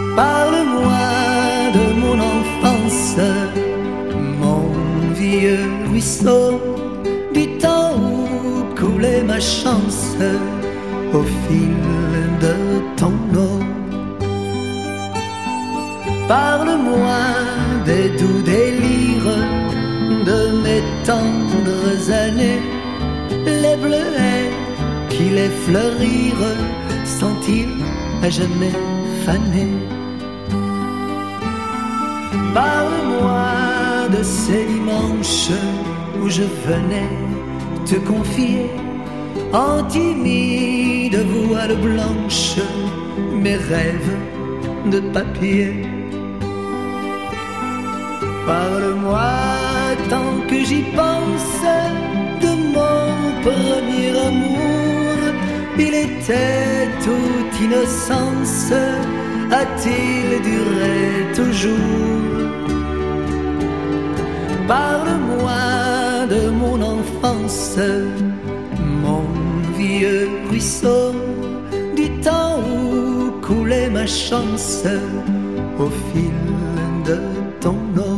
Parle-moi de mon enfance, mon vieux ruisseau, du temps où coulait ma chance au fil de ton eau. Parle-moi des doux délires de mes tendres années, les bleuets qui les fleurirent sont-ils à jamais fanés? Parle-moi de ces dimanches où je venais te confier en timide voile blanche mes rêves de papier. Parle-moi tant que j'y pense de mon premier amour. Il était toute innocence, a-t-il duré toujours? Parle-moi de mon enfance, mon vieux ruisseau, du temps où coulait ma chance au fil de ton eau.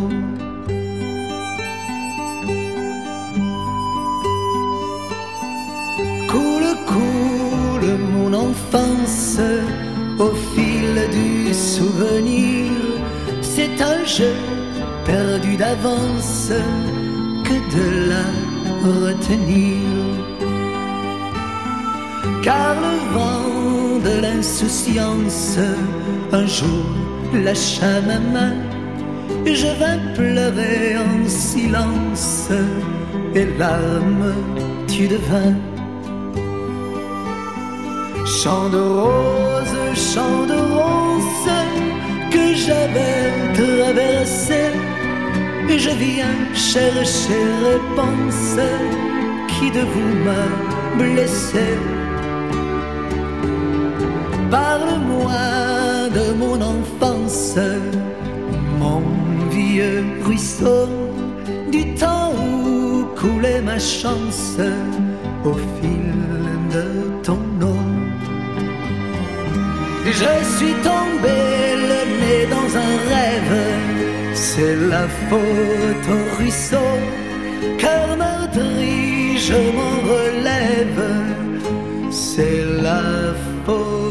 Coule, coule mon enfance au fil du souvenir. C'est un jeu perdu d'avance que de la retenir. Car le vent de l'insouciance un jour lâcha ma main. Je vins pleurer en silence et larmes tu devins. Chant de rose que j'avais traversé, je viens chercher réponse qui de vous m'a blessé. Parle-moi de mon enfance, mon vieux ruisseau, du temps où coulait ma chance au fil de ton eau. Je suis tombé le nez dans un rêve, c'est la faute au ruisseau. Cœur meurtri, je m'en relève, c'est la faute